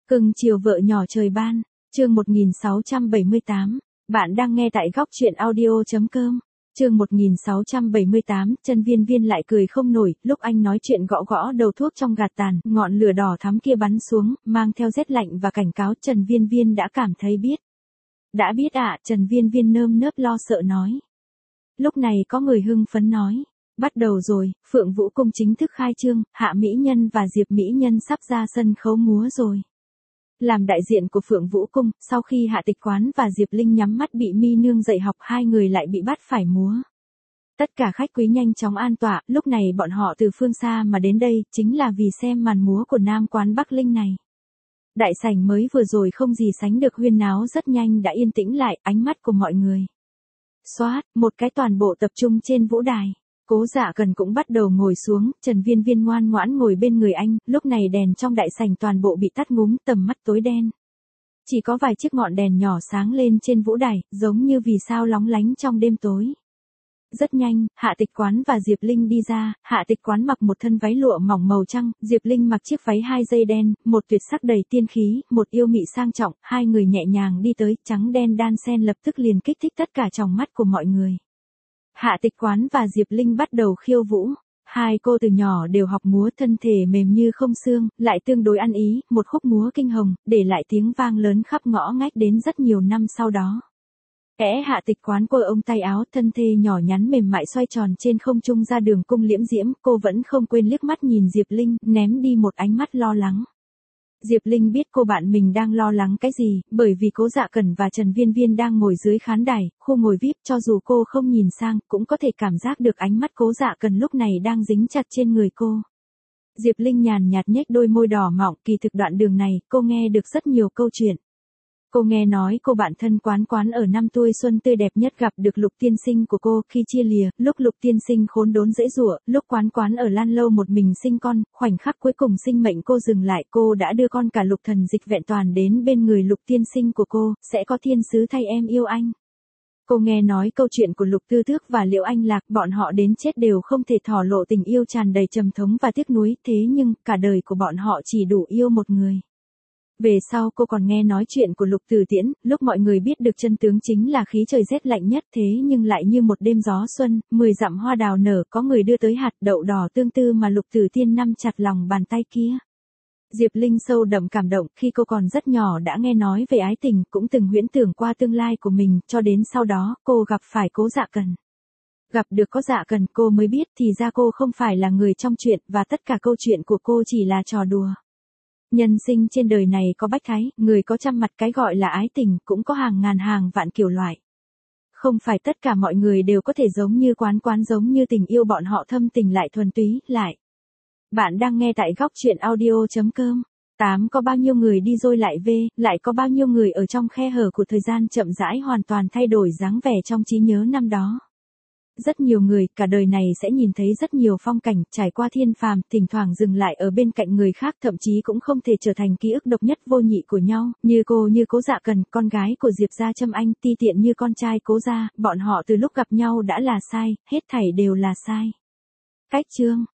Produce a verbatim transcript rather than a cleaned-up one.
Cưng chiều vợ nhỏ trời ban, chương một nghìn sáu trăm bảy mươi tám, bạn đang nghe tại góc truyện audio.com, chương một nghìn sáu trăm bảy mươi tám, Trần Viên Viên lại cười không nổi, lúc anh nói chuyện gõ gõ đầu thuốc trong gạt tàn, ngọn lửa đỏ thắm kia bắn xuống, mang theo rét lạnh và cảnh cáo Trần Viên Viên đã cảm thấy biết. Đã biết ạ, à, Trần Viên Viên nơm nớp lo sợ nói. Lúc này có người hưng phấn nói. Bắt đầu rồi, Phượng Vũ Cung chính thức khai trương, Hạ Mỹ Nhân và Diệp Mỹ Nhân sắp ra sân khấu múa rồi. Làm đại diện của Phượng Vũ Cung, sau khi Hạ Tịch Quán và Diệp Linh nhắm mắt bị Mi Nương dạy học, hai người lại bị bắt phải múa. Tất cả khách quý nhanh chóng an tọa, lúc này bọn họ từ phương xa mà đến đây, chính là vì xem màn múa của Nam Quán Bắc Linh này. Đại sảnh mới vừa rồi không gì sánh được huyên náo rất nhanh đã yên tĩnh lại, ánh mắt của mọi người. Xoát, một cái toàn bộ tập trung trên vũ đài. Cố Dạ Cần cũng bắt đầu ngồi xuống, Trần Viên Viên ngoan ngoãn ngồi bên người anh, lúc này đèn trong đại sảnh toàn bộ bị tắt ngúm, tầm mắt tối đen. Chỉ có vài chiếc ngọn đèn nhỏ sáng lên trên vũ đài, giống như vì sao lóng lánh trong đêm tối. Rất nhanh, Hạ Tịch Quán và Diệp Linh đi ra, Hạ Tịch Quán mặc một thân váy lụa mỏng màu trắng, Diệp Linh mặc chiếc váy hai dây đen, một tuyệt sắc đầy tiên khí, một yêu mị sang trọng, hai người nhẹ nhàng đi tới, trắng đen đan xen lập tức liền kích thích tất cả tròng mắt của mọi người. Hạ Tịch Quán và Diệp Linh bắt đầu khiêu vũ. Hai cô từ nhỏ đều học múa, thân thể mềm như không xương, lại tương đối ăn ý, một khúc múa kinh hồng, để lại tiếng vang lớn khắp ngõ ngách đến rất nhiều năm sau đó. Kẽ Hạ Tịch Quán côi ống tay áo, thân thể nhỏ nhắn mềm mại xoay tròn trên không trung ra đường cung liễm diễm, cô vẫn không quên liếc mắt nhìn Diệp Linh, ném đi một ánh mắt lo lắng. Diệp Linh biết cô bạn mình đang lo lắng cái gì, bởi vì Cố Dạ Cẩn và Trần Viên Viên đang ngồi dưới khán đài, khu ngồi vi ai pi, cho dù cô không nhìn sang, cũng có thể cảm giác được ánh mắt Cố Dạ Cẩn lúc này đang dính chặt trên người cô. Diệp Linh nhàn nhạt nhếch đôi môi đỏ mọng, kỳ thực đoạn đường này, cô nghe được rất nhiều câu chuyện. Cô nghe nói cô bạn thân Quán Quán ở năm tuổi xuân tươi đẹp nhất gặp được Lục tiên sinh của cô, khi chia lìa, lúc Lục tiên sinh khốn đốn dễ dụa, lúc Quán Quán ở Lan Lâu một mình sinh con, khoảnh khắc cuối cùng sinh mệnh cô dừng lại, cô đã đưa con cả Lục thần dịch vẹn toàn đến bên người Lục tiên sinh của cô, sẽ có thiên sứ thay em yêu anh. Cô nghe nói câu chuyện của Lục Tư Thước và Liễu Anh Lạc, bọn họ đến chết đều không thể thổ lộ tình yêu tràn đầy trầm thống và tiếc nuối, thế nhưng cả đời của bọn họ chỉ đủ yêu một người. Về sau cô còn nghe nói chuyện của Lục Tử Tiễn, lúc mọi người biết được chân tướng chính là khí trời rét lạnh nhất, thế nhưng lại như một đêm gió xuân, mười dặm hoa đào nở, có người đưa tới hạt đậu đỏ tương tư mà Lục Tử Tiên nắm chặt lòng bàn tay kia. Diệp Linh sâu đậm cảm động, khi cô còn rất nhỏ đã nghe nói về ái tình, cũng từng huyễn tưởng qua tương lai của mình, cho đến sau đó, cô gặp phải Cố Dạ Cần. Gặp được Cố Dạ Cần cô mới biết thì ra cô không phải là người trong chuyện, và tất cả câu chuyện của cô chỉ là trò đùa. Nhân sinh trên đời này có bách thái, người có trăm mặt, cái gọi là ái tình, cũng có hàng ngàn hàng vạn kiểu loại. Không phải tất cả mọi người đều có thể giống như Quán Quán, giống như tình yêu bọn họ thâm tình lại thuần túy, lại. Bạn đang nghe tại góc truyện audio.com. Tám có bao nhiêu người đi rồi lại về, lại có bao nhiêu người ở trong khe hở của thời gian chậm rãi hoàn toàn thay đổi dáng vẻ trong trí nhớ năm đó. Rất nhiều người, cả đời này sẽ nhìn thấy rất nhiều phong cảnh, trải qua thiên phàm, thỉnh thoảng dừng lại ở bên cạnh người khác, thậm chí cũng không thể trở thành ký ức độc nhất vô nhị của nhau, như cô như Cố Dạ Cần, con gái của Diệp gia Trâm Anh, ti tiện như con trai Cố gia, bọn họ từ lúc gặp nhau đã là sai, hết thảy đều là sai. Cách chương